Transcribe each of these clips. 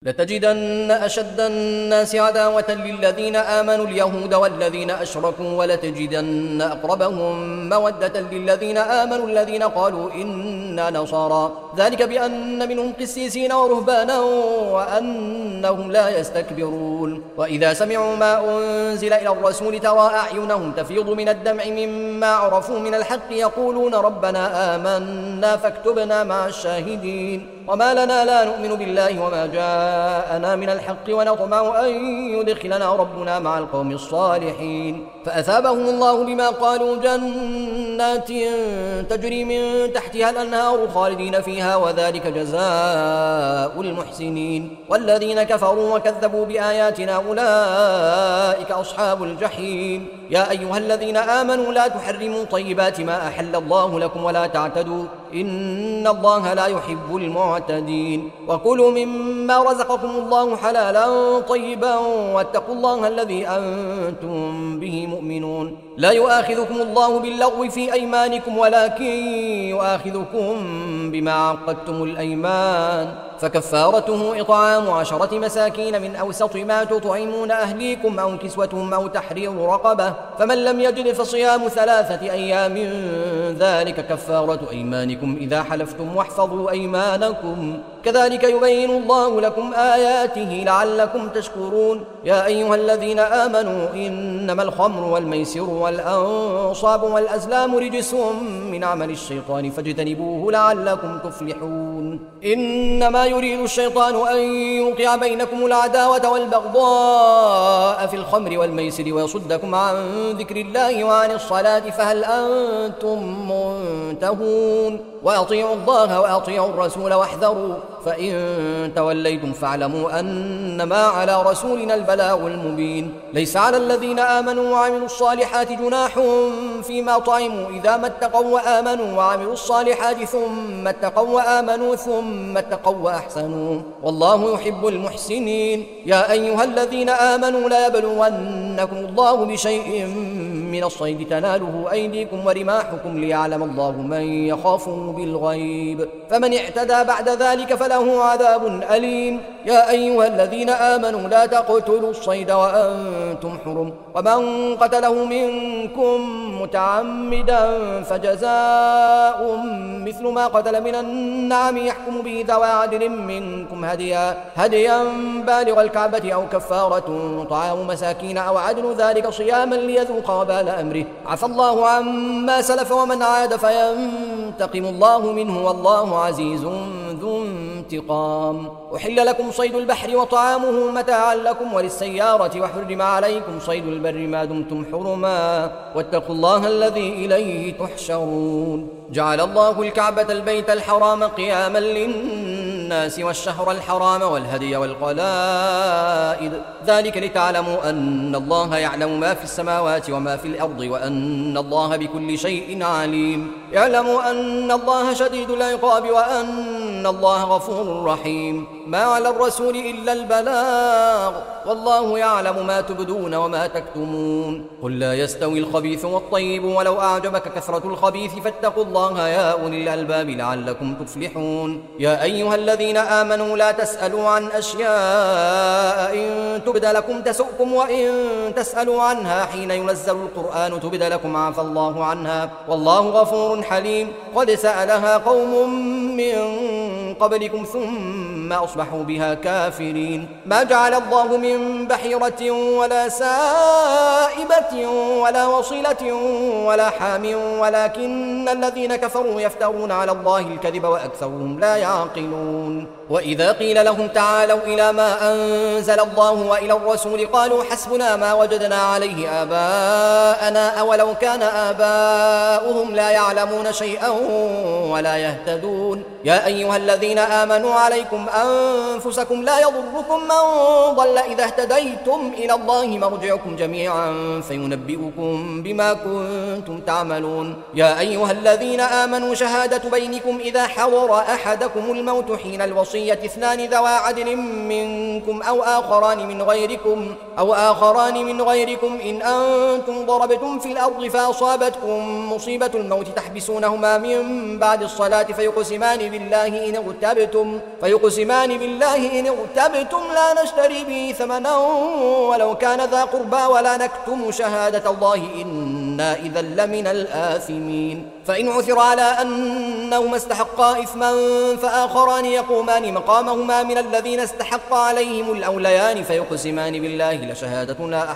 لتجدن أشد الناس عداوة للذين آمنوا اليهود والذين أشركوا ولتجدن أقربهم مودة للذين آمنوا الذين قالوا إنا نصارى ذلك بأن منهم قسيسين ورهبانا وأنهم لا يستكبرون وإذا سمعوا ما أنزل إلى الرسول ترى أعينهم تفيض من الدمع مما عرفوا من الحق يقولون ربنا آمنا فاكتبنا مع الشاهدين وما لنا لا نؤمن بالله وما جاءنا من الحق ونطمع أن يدخلنا ربنا مع القوم الصالحين فأثابهم الله بما قالوا جنات تجري من تحتها الأنهار خالدين فيها وذلك جزاء المحسنين والذين كفروا وكذبوا بآياتنا أولئك أصحاب الجحيم يا أيها الذين آمنوا لا تحرموا طيبات ما أحل الله لكم ولا تعتدوا إن الله لا يحب المعتدين وكلوا مما رزقكم الله حلالا طيبا واتقوا الله الذي أنتم به مؤمنون لا يؤاخذكم الله باللغو في أيمانكم ولكن يؤاخذكم بما عقدتم الأيمان فكفارته إطعام 10 مساكين من أوسط ما تطعمون أهليكم أو كسوتهم أو تحرير رقبة فمن لم يجد فصيام 3 أيام ذلك كفارة أيمانكم إذا حلفتم واحفظوا أيمانكم كذلك يبين الله لكم آياته لعلكم تشكرون يا أيها الذين آمنوا إنما الخمر والميسر والأنصاب والأزلام رجس من عمل الشيطان فاجتنبوه لعلكم تفلحون إنما يريد الشيطان أن يوقع بينكم العداوة والبغضاء في الخمر والميسر ويصدكم عن ذكر الله وعن الصلاة فهل أنتم منتهون وأطيعوا الله وأطيعوا الرسول واحذروا فإن توليتم فاعلموا أنما على رسولنا البلاغ المبين ليس على الذين آمنوا وعملوا الصالحات جناح فيما طعموا إذا ما اتقوا وآمنوا وعملوا الصالحات ثم اتقوا وآمنوا ثم اتقوا وأحسنوا والله يحب المحسنين يا أيها الذين آمنوا لا يبلونكم الله بشيء من الصيد تناله أيديكم ورماحكم ليعلم الله من يخافه بالغيب فمن اعتدى بعد ذلك فله عذاب أليم يا أيها الذين آمنوا لا تقتلوا الصيد وأنتم حرم ومن قتله منكم متعمدا فجزاء مثل ما قتل من النعم يحكم به ذوى عدل منكم هديا بالغ الكعبة أو كفارة طعام مساكين أو عدل ذلك صياما ليذوق وبال أمره عفى الله عما سلف ومن عاد فينتقم الله منه والله عزيز ذو انتقام أحل لكم صيد البحر وطعامه متاعا لكم وللسيارة وحرم عليكم صيد البر ما دمتم حرما واتقوا الله الذي إليه تحشرون جعل الله الكعبة البيت الحرام قياما للناس والشهر الحرام والهدي والقلائد ذلك لتعلموا أن الله يعلم ما في السماوات وما في الأرض وأن الله بكل شيء عليم اعلموا أن الله شديد العقاب وأن الله غفور رحيم ما على الرسول إلا البلاغ والله يعلم ما تبدون وما تكتمون قل لا يستوي الخبيث والطيب ولو أعجبك كثرة الخبيث فاتقوا الله يا أولي الألباب لعلكم تفلحون يا أيها الذين آمنوا لا تسألوا عن أشياء إن تبد لكم تسؤكم وإن تسألوا عنها حين ينزل القرآن تبد لكم عفى الله عنها والله غفور حليم قد سألها قوم من قبلكم ثم أصبحوا بها كافرين ما جعل الله من بحيرة ولا سائبة ولا وصلة ولا حام ولكن الذين كفروا يفترون على الله الكذب وأكثرهم لا يعقلون وإذا قيل لهم تعالوا إلى ما أنزل الله وإلى الرسول قالوا حسبنا ما وجدنا عليه آباءنا أولو كان آباؤهم لا يعلمون شيئا ولا يهتدون يا أيها الذين آمنوا عليكم أنفسكم لا يضركم من ضل إذا اهتديتم إلى الله مرجعكم جميعا فينبئكم بما كنتم تعملون يا أيها الذين آمنوا شهادة بينكم إذا حضر أحدكم الموت حين الوصية الوصية اثنان ذوا عدل منكم أو آخران من غيركم إن أنتم ضربتم في الأرض فأصابتكم مصيبة الموت تحبسونهما من بعد الصلاة فيقسمان بالله إن ارتبتم لا نشتري به ثمنا ولو كان ذا قربى ولا نكتم شهادة الله إنا إذا لمن الآثمين. فإن عثر على أنهما استحقا إثما فآخران يقومان مقامهما من الذين استحق عليهم الأوليان فيقسمان بالله لشهادتنا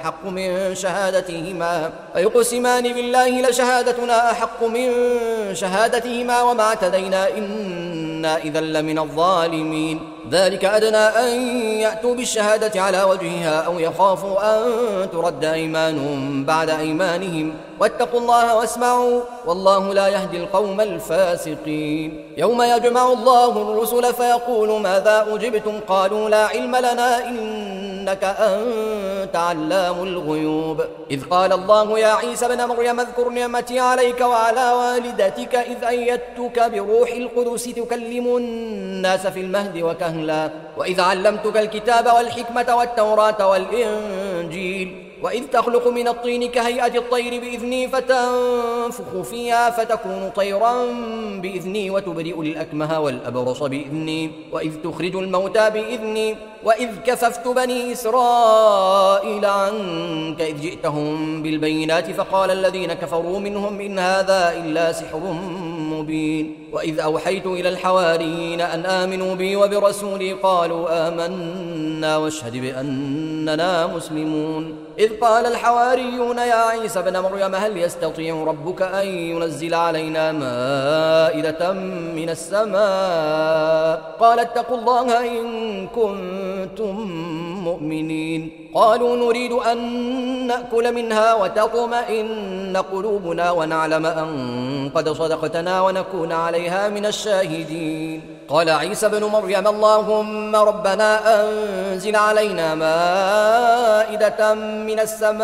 أحق من شهادتهما وما اعتدينا إنا إذا لمن الظالمين. ذلك أدنى أن يأتوا بالشهادة على وجهها أو يخافوا أن ترد أيمان بعد أيمانهم واتقوا الله واسمعوا والله لا يهدي القوم الفاسقين. يوم يجمع الله الرسل فيقول ماذا أجبتم قالوا لا علم لنا إنك أنت علام الغيوب. إذ قال الله يا عيسى ابن مريم اذكر نعمتي عليك وعلى والدتك إذ أيدتك بروح القدس تكلم الناس في المهد وكهلا وإذ علمتك الكتاب والحكمة والتوراة والإنجيل وإذ تخلق من الطين كهيئة الطير بإذني فتنفخ فيها فتكون طيرا بإذني وتبرئ الأكمه والأبرص بإذني وإذ تخرج الموتى بإذني وإذ كففت بني إسرائيل عنك إذ جئتهم بالبينات فقال الذين كفروا منهم إن هذا إلا سحر مبين. وإذ أوحيت إلى الحواريين أن آمنوا بي وبرسولي قالوا آمنا واشهد بأننا مسلمون. إذ قال الحواريون يا عيسى ابن مريم هل يستطيع ربك أن ينزل علينا مائدة من السماء قال اتقوا الله إن كنتم مؤمنين. قالوا نريد أن نأكل منها وتطمئن قلوبنا ونعلم أن قد صدقتنا ونكون عليها من الشاهدين. قال عيسى ابن مريم اللهم ربنا أنزل علينا مائدة من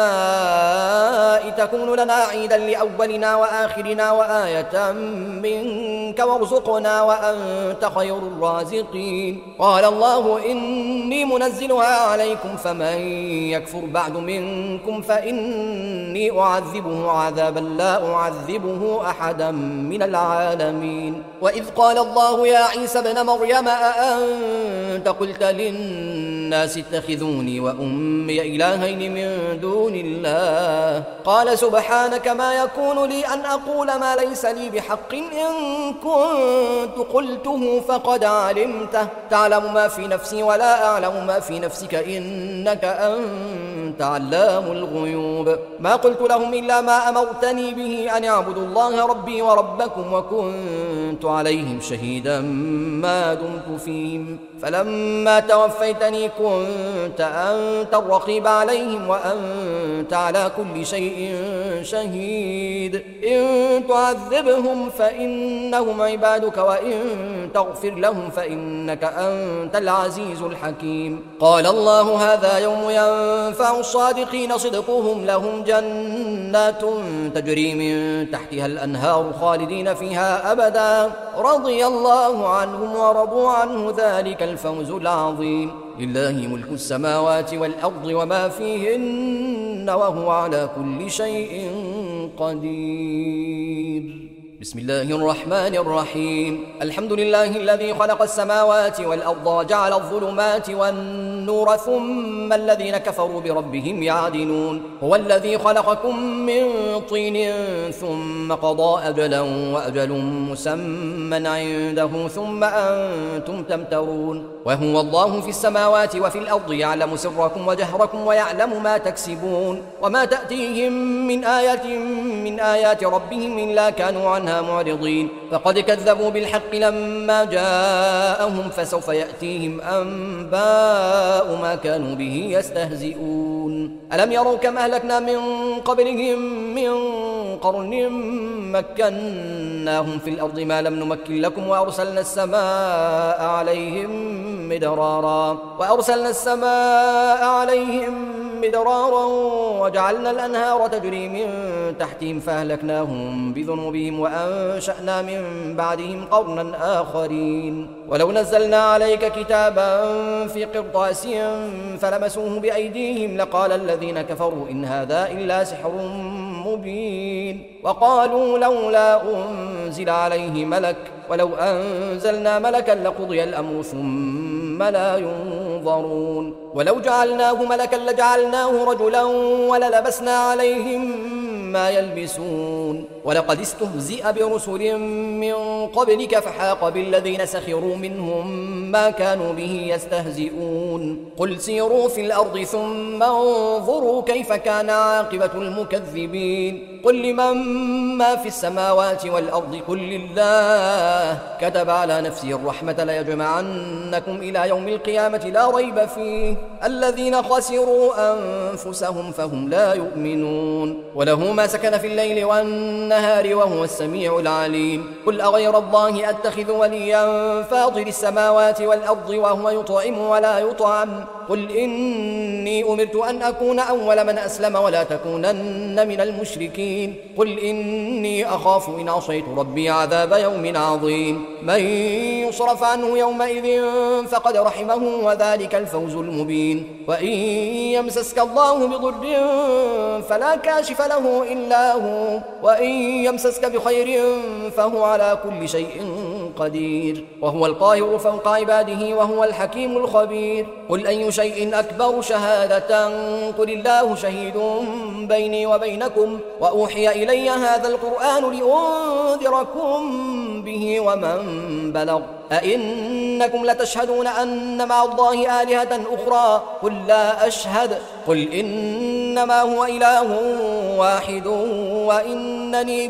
السماء تكون لنا عيدا لأولنا وآخرنا وآية منك وارزقنا وأنت خير الرازقين. قال الله إني منزلها عليكم فمن يكفر بعد منكم فإني أعذبه عذابا لا أعذبه أحدا من العالمين. وإذ قال الله يا عيسى ابن مريم أأنت قلت للناس اتخذوني وأمي إلهين من دون الله قال سبحانك ما يكون لي أن أقول ما ليس لي بحق إن كنت قلته فقد علمته تعلم ما في نفسي ولا أعلم ما في نفسك إنك أنت علام الغيوب. ما قلت لهم إلا ما أمرتني به أن يعبدوا الله ربي وربكم وكنت عليهم شهيدا ما دمت فيهم فلما توفيتني كنت أنت الرقيب عليهم وأنت على كل شيء شهيد. إن تعذبهم فإنهم عبادك وإن تغفر لهم فإنك أنت العزيز الحكيم. قال الله هذا يوم ينفع الصادقين صدقهم لهم جنات تجري من تحتها الأنهار خالدين فيها أبدا رضي الله عنهم ورضوا عنه ذلك الفوز العظيم. لله ملك السماوات والأرض وما فيهن وهو على كل شيء قدير. بسم الله الرحمن الرحيم. الحمد لله الذي خلق السماوات والأرض وجعل الظلمات والنور ثم الذين كفروا بربهم يعدلون. هو الذي خلقكم من طين ثم قضى أجلا وأجل مسمى عنده ثم أنتم تمترون. وهو الله في السماوات وفي الأرض يعلم سركم وجهركم ويعلم ما تكسبون وما تأتيهم من آية من آيات ربهم إلا كانوا عنها معرضين. فقد كذبوا بالحق لما جاءهم فسوف يأتيهم أنباء ما كانوا به يستهزئون. ألم يروا كم أهلكنا من قبلهم من قرن مكناهم في الأرض ما لم نمكن لكم وأرسلنا السماء عليهم مدرارا وجعلنا الأنهار تجري من تحتهم فأهلكناهم بذنوبهم وأنشأنا من بعدهم قرنا آخرين ولو نزلنا عليك كتابا في قرطاس فلمسوه بأيديهم لقال الذين كفروا إن هذا إلا سحر مبين وقالوا لولا أنزل عليه ملك ولو أنزلنا ملكا لقضي الأمر ثم لا ينظرون ولو جعلناه ملكا لجعلناه رجلا وللبسنا عليهم ما يلبسون ولقد استهزئ برسل من قبلك فحاق بالذين سخروا منهم ما كانوا به يستهزئون قل سيروا في الأرض ثم انظروا كيف كان عاقبة المكذبين قل لمن ما في السماوات والأرض قل لله كتب على نفسه الرحمة ليجمعنكم إلى يوم القيامة لا ريب فيه الذين خسروا أنفسهم فهم لا يؤمنون وله ما سكن في الليل والنهار وهو السميع العليم قل أغير الله أتخذ وليا فاطر السماوات والأرض وهو يطعم ولا يطعم قل إني أمرت أن أكون أول من أسلم ولا تكونن من المشركين قل إني أخاف إن عصيت ربي عذاب يوم عظيم من يصرف عنه يومئذ فقد رحمه وذلك الفوز المبين وإن يمسسك الله بضر فلا كاشف له إلا هو وإن يمسسك بخير فهو على كل شيء قدير وهو القاهر فوق عباده وهو الحكيم الخبير قل أي شيء أكبر شهادة قل الله شهيد بيني وبينكم وأوحي إلي هذا القرآن لأنذركم به ومن بلغ أئنكم لتشهدون أن مع الله آلهة أخرى قل لا أشهد قل إنما هو إله واحد وإنني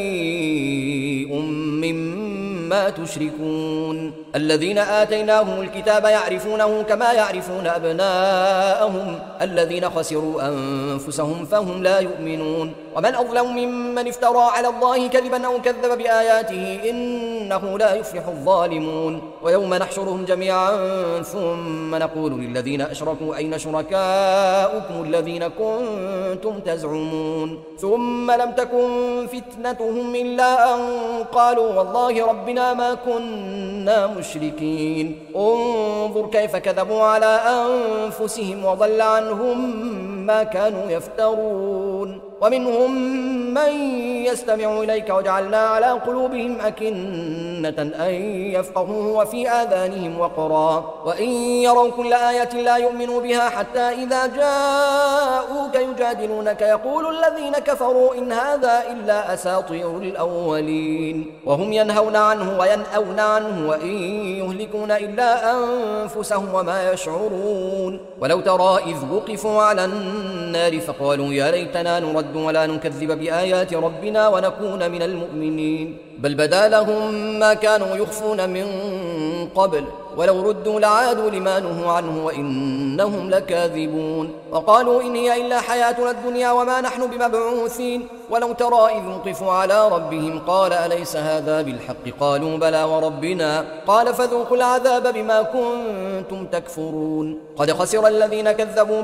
بريء مما تشركون الذين آتيناهم الكتاب يعرفونه كما يعرفون أبناءهم الذين خسروا أنفسهم فهم لا يؤمنون ومن أظلم ممن افترى على الله كذبا أو كذب بآياته إنه لا يفلح الظالمون ويوم نحشرهم جميعا ثم نقول للذين أشركوا أين شركاؤكم الذين كنتم تزعمون ثم لم تكن فتنتهم إلا أن قالوا والله ربنا ما كنا مشركين انظر كيف كذبوا على أنفسهم وضل عنهم ما كانوا يفترون ومنهم من يستمع إليك وجعلنا على قلوبهم أكنة أن يفقهوا وفي آذانهم وقرا وإن يروا كل آية لا يؤمنوا بها حتى إذا جاءوك يجادلونك يقول الذين كفروا إن هذا إلا أساطير الأولين وهم ينهون عنه وينأون عنه وإن يهلكون إلا أنفسهم وما يشعرون ولو ترى إذ وقفوا على النار فقالوا يا ليتنا نرد ولا نكذب بآيات ربنا ونكون من المؤمنين بل بدا لهم ما كانوا يخفون من قبل ولو ردوا لعادوا لما نهوا عنه وإنهم لكاذبون وقالوا إن هي إلا حياتنا الدنيا وما نحن بمبعوثين ولو ترى إذ وقفوا على ربهم قال أليس هذا بالحق قالوا بلى وربنا قال فذوقوا العذاب بما كنتم تكفرون قد خسر الذين كذبوا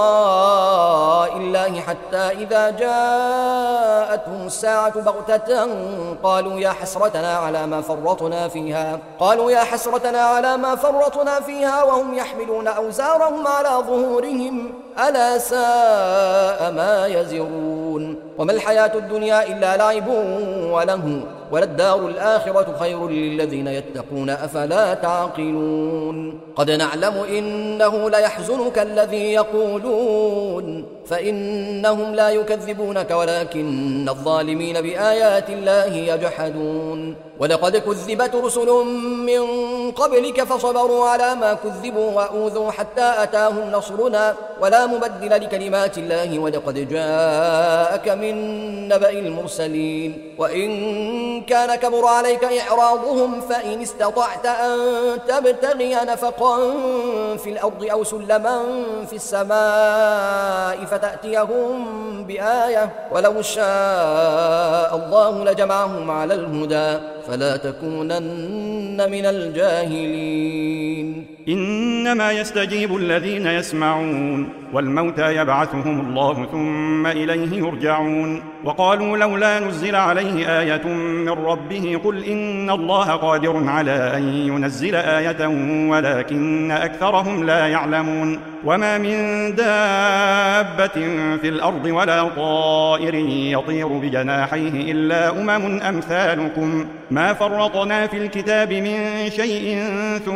بلقاء الله حتى إذا جاءتهم الساعة بغتة قالوا يا حسرتنا على ما فرطنا فيها وهم يحملون أوزارهم على ظهورهم ألا ساء ما يزرون وما الحياة الدنيا إلا لعب وله وللدار الآخرة خير للذين يتقون أفلا تعقلون قد نعلم إنه ليحزنك الذي يقولون فإنهم لا يكذبونك ولكن الظالمين بآيات الله يجحدون ولقد كذبت رسل من قبلك فصبروا على ما كذبوا وأوذوا حتى أتاهم نصرنا ولا مبدل لكلمات الله ولقد جاءك من نبأ المرسلين وإن كان كبر عليك إعراضهم فإن استطعت أن تبتغي نفقا في الأرض أو سلما في السماء فتأتيهم بآية ولو شاء الله لجمعهم على الهدى فلا تكونن من الجاهلين إنما يستجيب الذين يسمعون والموتى يبعثهم الله ثم إليه يرجعون وقالوا لولا نزل عليه آية من ربه قل إن الله قادر على أن ينزل آية ولكن أكثرهم لا يعلمون وما من دابة في الأرض ولا طائر يطير بجناحيه إلا أمثالكم ما فرطنا في الكتاب من شيء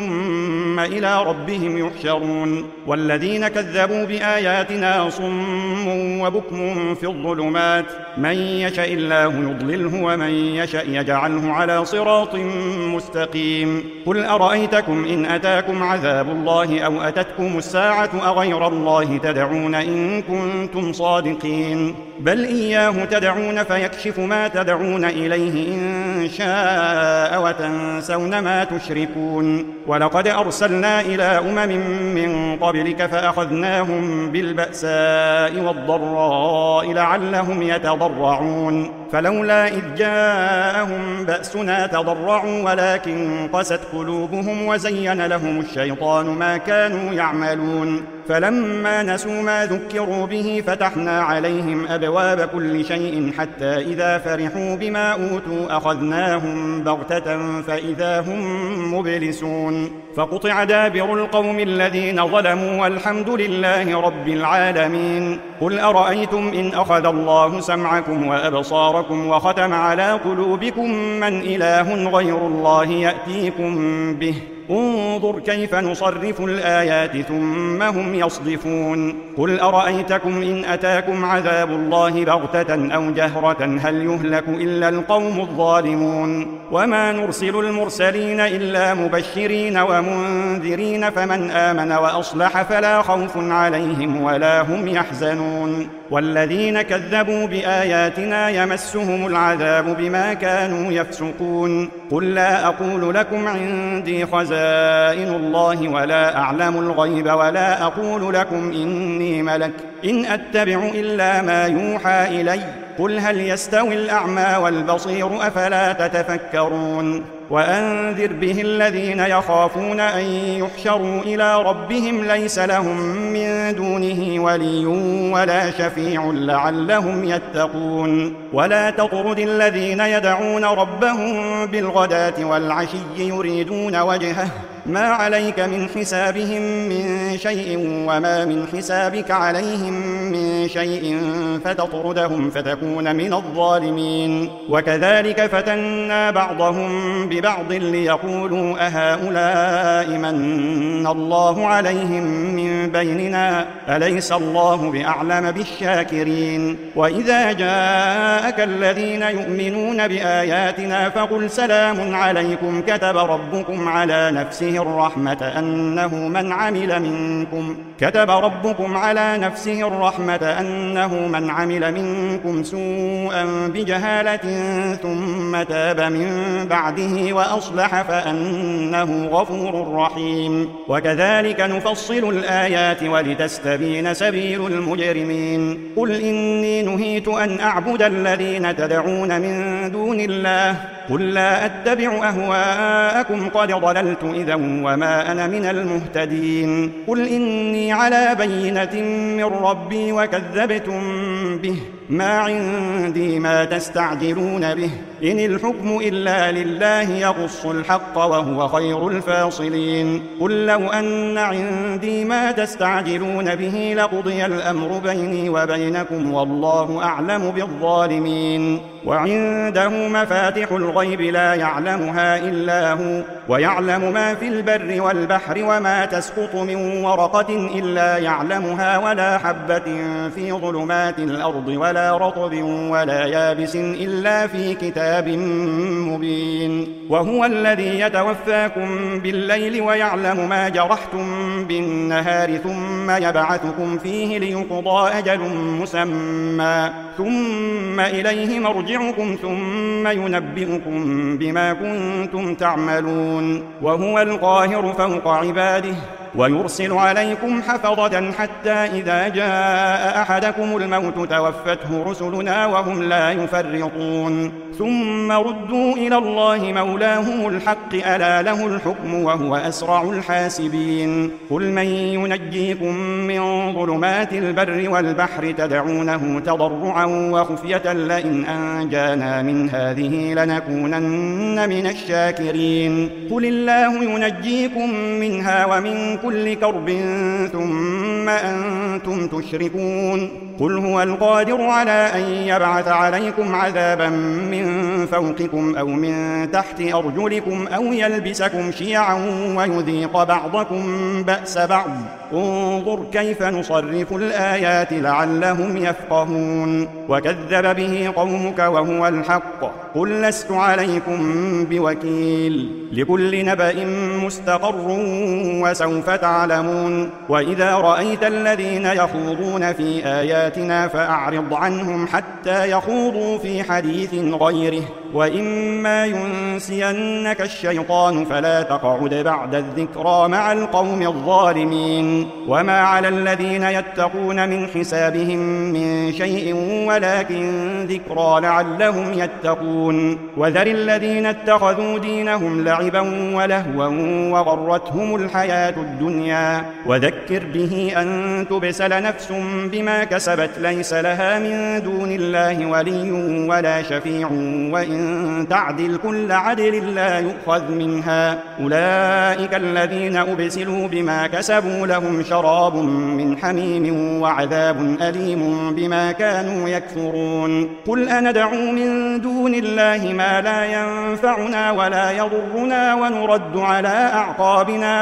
ثم إلى ربهم يحشرون والذين كذبوا بآياتنا صم وبكم في الظلمات من يشاء الله يضلله ومن يشاء يجعله على صراط مستقيم قل أرأيتكم إن أتاكم عذاب الله أو أتتكم الساعة أغير الله تدعون إن كنتم صادقين بل إياه تدعون فيكشف ما تدعون إليه إن شاء وتنسون ما تشركون ولقد أرسلنا إلى من قبلك فأخذناهم بالبأساء والضراء لعلهم يتضرعون فلولا إذ جاءهم بأسنا تضرعوا ولكن قست قلوبهم وزين لهم الشيطان ما كانوا يعملون فلما نسوا ما ذكروا به فتحنا عليهم أبواب كل شيء حتى إذا فرحوا بما أوتوا أخذناهم بغتة فإذا هم مبلسون فقطع دابر القوم الذين ظلموا والحمد لله رب العالمين قل أرأيتم إن أخذ الله سمعكم وأبصاركم وختم على قلوبكم من إله غير الله يأتيكم به انظر كيف نصرف الآيات ثم هم يصدفون قل أرأيتكم إن أتاكم عذاب الله بغتة أو جهرة هل يهلك إلا القوم الظالمون وما نرسل المرسلين إلا مبشرين ومنذرين فمن آمن وأصلح فلا خوف عليهم ولا هم يحزنون والذين كذبوا بآياتنا يمسهم العذاب بما كانوا يفسقون قل لا أقول لكم عندي خزائن الله ولا أعلم الغيب ولا أقول لكم إني ملك إن أتبع إلا ما يوحى إلي قل هل يستوي الأعمى والبصير أفلا تتفكرون وأنذر به الذين يخافون أن يحشروا إلى ربهم ليس لهم من دونه ولي ولا شفيع لعلهم يتقون ولا تطرد الذين يدعون ربهم بالغداة والعشي يريدون وجهه ما عليك من حسابهم من شيء وما من حسابك عليهم من شيء فتطردهم فتكون من الظالمين وكذلك فتنا بعضهم ببعض ليقولوا أهؤلاء من الله عليهم من بيننا أليس الله بأعلم بالشاكرين وإذا جاءك الذين يؤمنون بآياتنا فقل سلام عليكم كتب ربكم على نفسه الرحمة أنه من عمل منكم سوءا بجهالة ثم تاب من بعده وأصلح فأنه غفور رحيم وكذلك نفصل الآيات ولتستبين سبيل المجرمين قل إني نهيت أن أعبد الذين تدعون من دون الله قل لا أتبع أهواءكم قد ضللت إذا وما أنا من المهتدين قل إني على بينة من ربي وكذبتم به ما عندي ما تستعجلون به إن الحكم إلا لله يقص الحق وهو خير الفاصلين قل لو أن عندي ما تستعجلون به لقضي الأمر بيني وبينكم والله أعلم بالظالمين وعنده مفاتح الغيب لا يعلمها إلا هو ويعلم ما في البر والبحر وما تسقط من ورقة إلا يعلمها ولا حبة في ظلمات الأرض ولا رطب ولا يابس إلا في كتاب مبين وهو الذي يتوفاكم بالليل ويعلم ما جرحتم بالنهار ثم يبعثكم فيه ليقضى أجل مسمى ثم إليه مرجعكم ثم ينبئكم بما كنتم تعملون وهو القاهر فوق عباده ويرسل عليكم حفظة حتى إذا جاء أحدكم الموت توفته رسلنا وهم لا يفرطون ثم ردوا إلى الله مولاهم الحق ألا له الحكم وهو أسرع الحاسبين قل من ينجيكم من ظلمات البر والبحر تدعونه تضرعا وخفية لئن أنجانا من هذه لنكونن من الشاكرين قل الله ينجيكم منها ومن كل كرب ثم أنتم تشركون قل هو القادر على أن يبعث عليكم عذابا من فوقكم أو من تحت أرجلكم أو يلبسكم شيعا ويذيق بعضكم بأس بعض انظر كيف نصرف الآيات لعلهم يفقهون وكذب به قومك وهو الحق قل لست عليكم بوكيل لكل نبأ مستقر وسوف تعلمون وإذا رأيت الذين يخوضون في آياتنا فأعرض عنهم حتى يخوضوا في حديث غيره وإما ينسينك الشيطان فلا تقعد بعد الذكرى مع القوم الظالمين وما على الذين يتقون من حسابهم من شيء ولكن ذكرى لعلهم يتقون وذر الذين اتخذوا دينهم لعبا ولهوا وغرتهم الحياة الدنيا وذكر به أن تبسل نفس بما كسبت ليس لها من دون الله ولي ولا شفيع وإن تعدل كل عدل لا يؤخذ منها أولئك الذين أبسلوا بما كسبوا لهم شراب من حميم وعذاب أليم بما كانوا يكفرون قل أندعو من دون الله ما لا ينفعنا ولا يضرنا ونرد على أعقابنا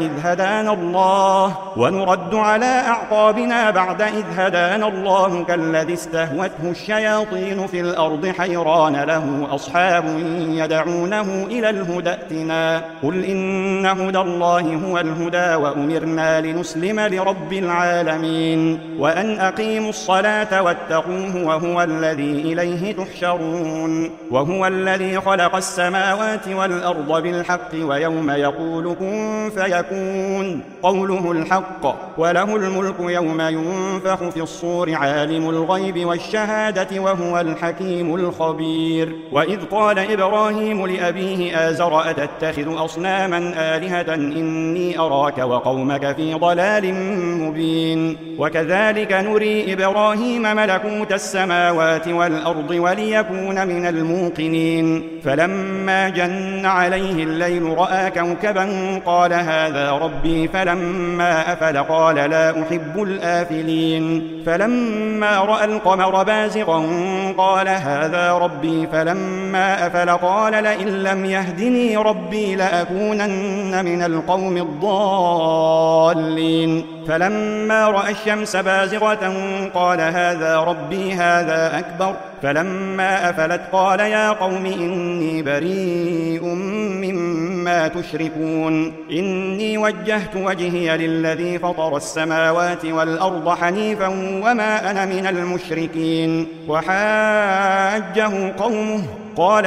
بعد إذ هدانا الله كالذي استهوته الشياطين في الأرض حيران له أصحاب يدعونه إلى الهدى ائتنا قل إن هدى الله هو الهدى وأمرنا لنسلم لرب العالمين وأن أقيموا الصلاة واتقوه وهو الذي إليه تحشرون وهو الذي خلق السماوات والأرض بالحق ويوم يقول كن فيكون قوله الحق وله الملك يوم ينفخ في الصور عالم الغيب والشهادة وهو الحكيم الخبير وإذ قال إبراهيم لأبيه آزر أتتخذ أصناما آلهة إني أراك وقومك في ضلال مبين وكذلك نري إبراهيم ملكوت السماوات والأرض وليكون من الموقنين فلما جن عليه الليل رأى كوكبا قال هذا ربي فلما أفل قال لا أحب الآفلين فلما رأى القمر بازغا قال هذا ربي فلما أفل قال لئن لم يهدني ربي لأكونن من القوم الضالين فلما رأى الشمس بازغة قال هذا ربي هذا أكبر فلما أفلت قال يا قوم إني بريء مما تشركون إني وجهت وجهي للذي فطر السماوات والأرض حنيفا وما أنا من المشركين وحاجه قومه قال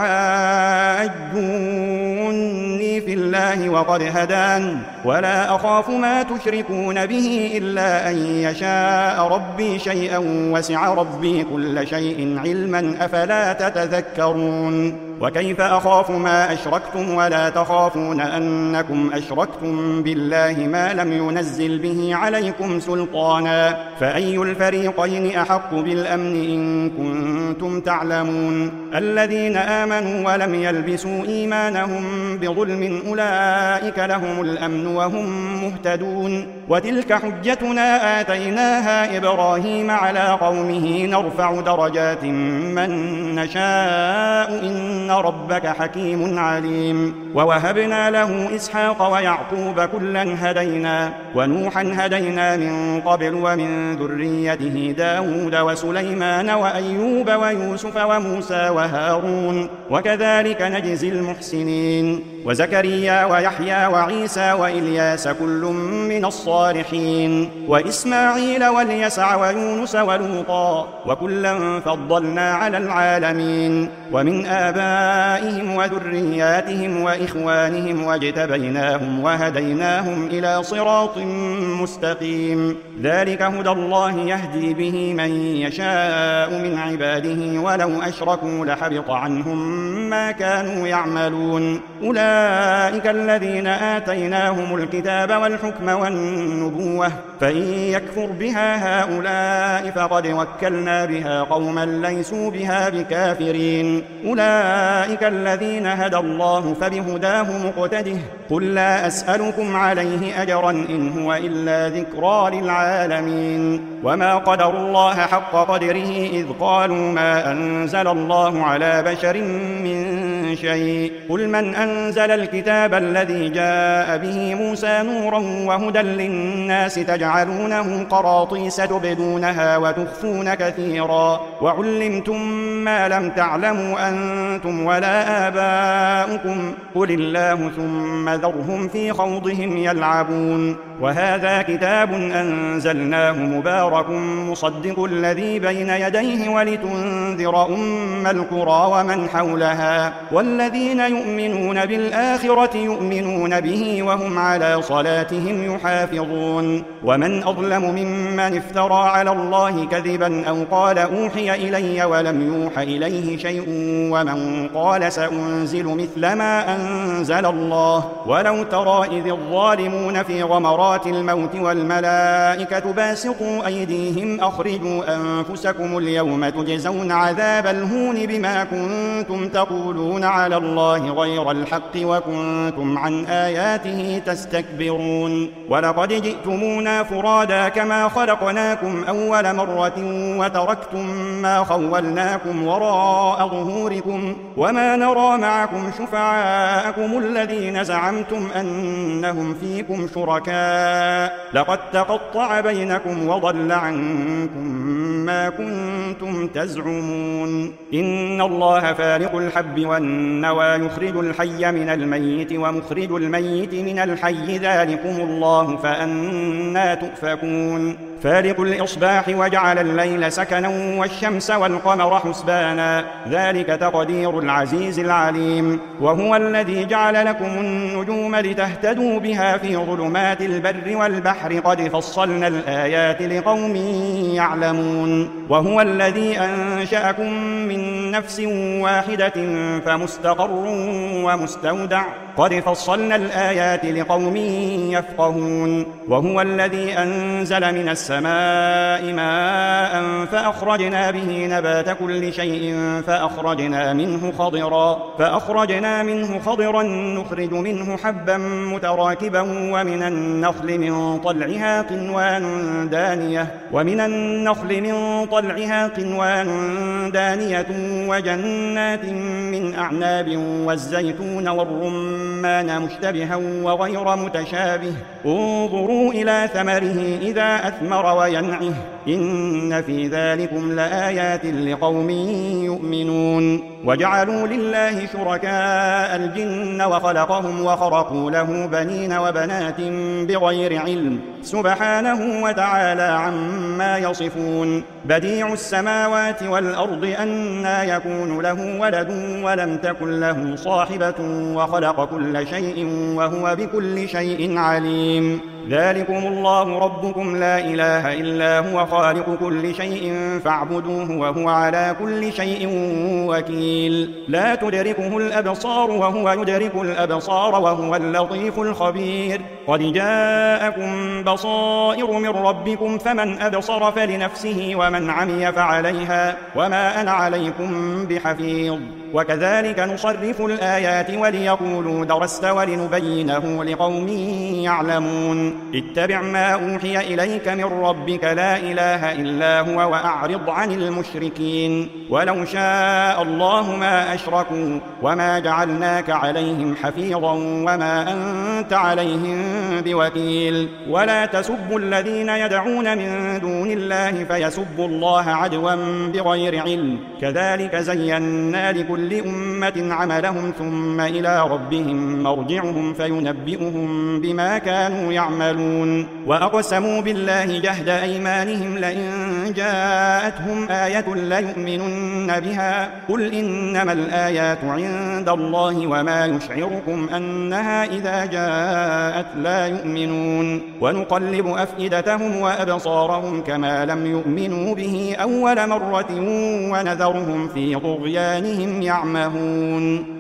أتحاجوني في الله وقد هدان ولا أخاف ما تشركون به إلا أن يشاء ربي شيئا وسع ربي كل شيء علما أفلا تتذكرون وكيف أخاف ما أشركتم ولا تخافون أنكم أشركتم بالله ما لم ينزل به عليكم سلطانا فأي الفريقين أحق بالأمن إن كنتم تعلمون الذين آمنوا ولم يلبسوا إيمانهم بظلم أولئك لهم الأمن وهم مهتدون وتلك حجتنا آتيناها إبراهيم على قومه نرفع درجات من نشاء إن ربك حكيم عليم ووهبنا له إسحاق ويعقوب كلا هدينا ونوحا هدينا من قبل ومن ذريته داود وسليمان وأيوب ويوسف وموسى وهارون وكذلك نجزي المحسنين وزكريا ويحيى وعيسى وإلياس كل من الصالحين وإسماعيل واليسع ويونس ولوطا وكلا فضلنا على العالمين ومن آبائهم آبائهم وذرياتهم وإخوانهم واجتبيناهم وهديناهم إلى صراط مستقيم. ذلك هدى الله يهدي به من يشاء من عباده ولو أشركوا لحبط عنهم ما كانوا يعملون. أولئك الذين آتيناهم الكتاب والحكم والنبوة فإن يكفر بها هؤلاء فقد وكلنا بها قوما ليسوا بها بكافرين. أولئك الذين هدى الله فبهداه مقتده. قل لا أسألكم عليه أجرا إن هو إلا ذكرى للعالمين. وما قدروا الله حق قدره إذ قالوا ما أنزل الله على بشر من شيء. قل من أنزل الكتاب الذي جاء به موسى نورا وهدى للناس تجعلونه قراطيس تبدونها وتخفون كثيرا وعلمتم ما لم تعلموا أنتم ولا آباؤكم قل الله ثم ذرهم في خوضهم يلعبون. وهذا كتاب أنزلناه مبارك مصدق الذي بين يديه ولتنذر أم القرى ومن حولها والذين يؤمنون بالآخرة يؤمنون به وهم على صلاتهم يحافظون. ومن أظلم ممن افترى على الله كذبا أو قال أوحي إلي ولم يوح إليه شيء ومن قال سأنزل مثل ما أنزل الله. ولو ترى إذ الظالمون في غمرات الموت والملائكة باسطوا أيديهم أخرجوا أنفسكم اليوم تجزون عذاب الهون بما كنتم تقولون على الله غير الحق وكنتم عن آياته تستكبرون. ولقد جئتمونا فرادا كما خلقناكم أول مرة وتركتم ما خولناكم وراء ظهوركم وما نرى معكم شفعاءكم الذين زعمتم أنهم فيكم شركاء لقد تقطع بينكم وضل عنكم ما كنتم تزعمون. إن الله فارق الحب والنوى يخرج الحي من الميت ومخرج الميت من الحي ذلكم الله فأنى تؤفكون. فالق الإصباح وجعل الليل سكنا والشمس والقمر حسبانا ذلك تقدير العزيز العليم. وهو الذي جعل لكم النجوم لتهتدوا بها في ظلمات البر والبحر قد فصلنا الآيات لقوم يعلمون. وهو الذي أنشأكم من نفس واحدة فمستقر ومستودع قد فصلنا الآيات لقوم يفقهون. وهو الذي أنزل من السماء ماء فأخرجنا به نبات كل شيء فأخرجنا منه خضرا نخرج منه حبا متراكبا ومن النخل من طلعها قنوان دانية وجنات من أعناب والزيتون والرمان مشتبها وغير متشابه انظروا إلى ثمره إذا أثمر وينعه إن في ذلكم لآيات لقوم يؤمنون. وجعلوا لله شركاء الجن وخلقهم وخرقوا له بنين وبنات بغير علم سبحانه وتعالى عما يصفون. بديع السماوات والأرض أنى يكون له ولد ولم تكن له صاحبة وخلق كل شيء وهو بكل شيء عليم. ذلكم الله ربكم لا إله إلا هو خالق كل شيء فاعبدوه وهو على كل شيء وكيل. لا تدركه الأبصار وهو يدرك الأبصار وهو اللطيف الخبير. قد جاءكم بصائر من ربكم فمن أبصر فلنفسه ومن عمي فعليها وما أنا عليكم بحفيظ. وكذلك نصرف الآيات وليقولوا درست ولنبينه لقوم يعلمون. اتبع ما أوحي إليك من ربك لا إله إلا هو وأعرض عن المشركين. ولو شاء الله ما أشركوا وما جعلناك عليهم حفيظا وما أنت عليهم بوكيل. ولا تسبوا الذين يدعون من دون الله فيسبوا الله عدوا بغير علم كذلك زينا لكل أمة عملهم ثم إلى ربهم مرجعهم فينبئهم بما كانوا يعملون. يعملون. وأقسموا بالله جهد أيمانهم لئن جاءتهم آية ليؤمنن بها قل إنما الآيات عند الله وما يشعركم أنها إذا جاءت لا يؤمنون. ونقلب أفئدتهم وأبصارهم كما لم يؤمنوا به أول مرة ونذرهم في طغيانهم يعمهون.